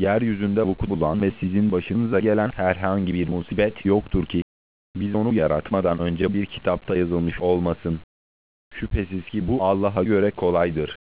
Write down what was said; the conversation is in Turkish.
Yeryüzünde vuku bulan ve sizin başınıza gelen herhangi bir musibet yoktur ki, biz onu yaratmadan önce bir kitapta yazılmış olmasın. Şüphesiz ki bu Allah'a göre kolaydır.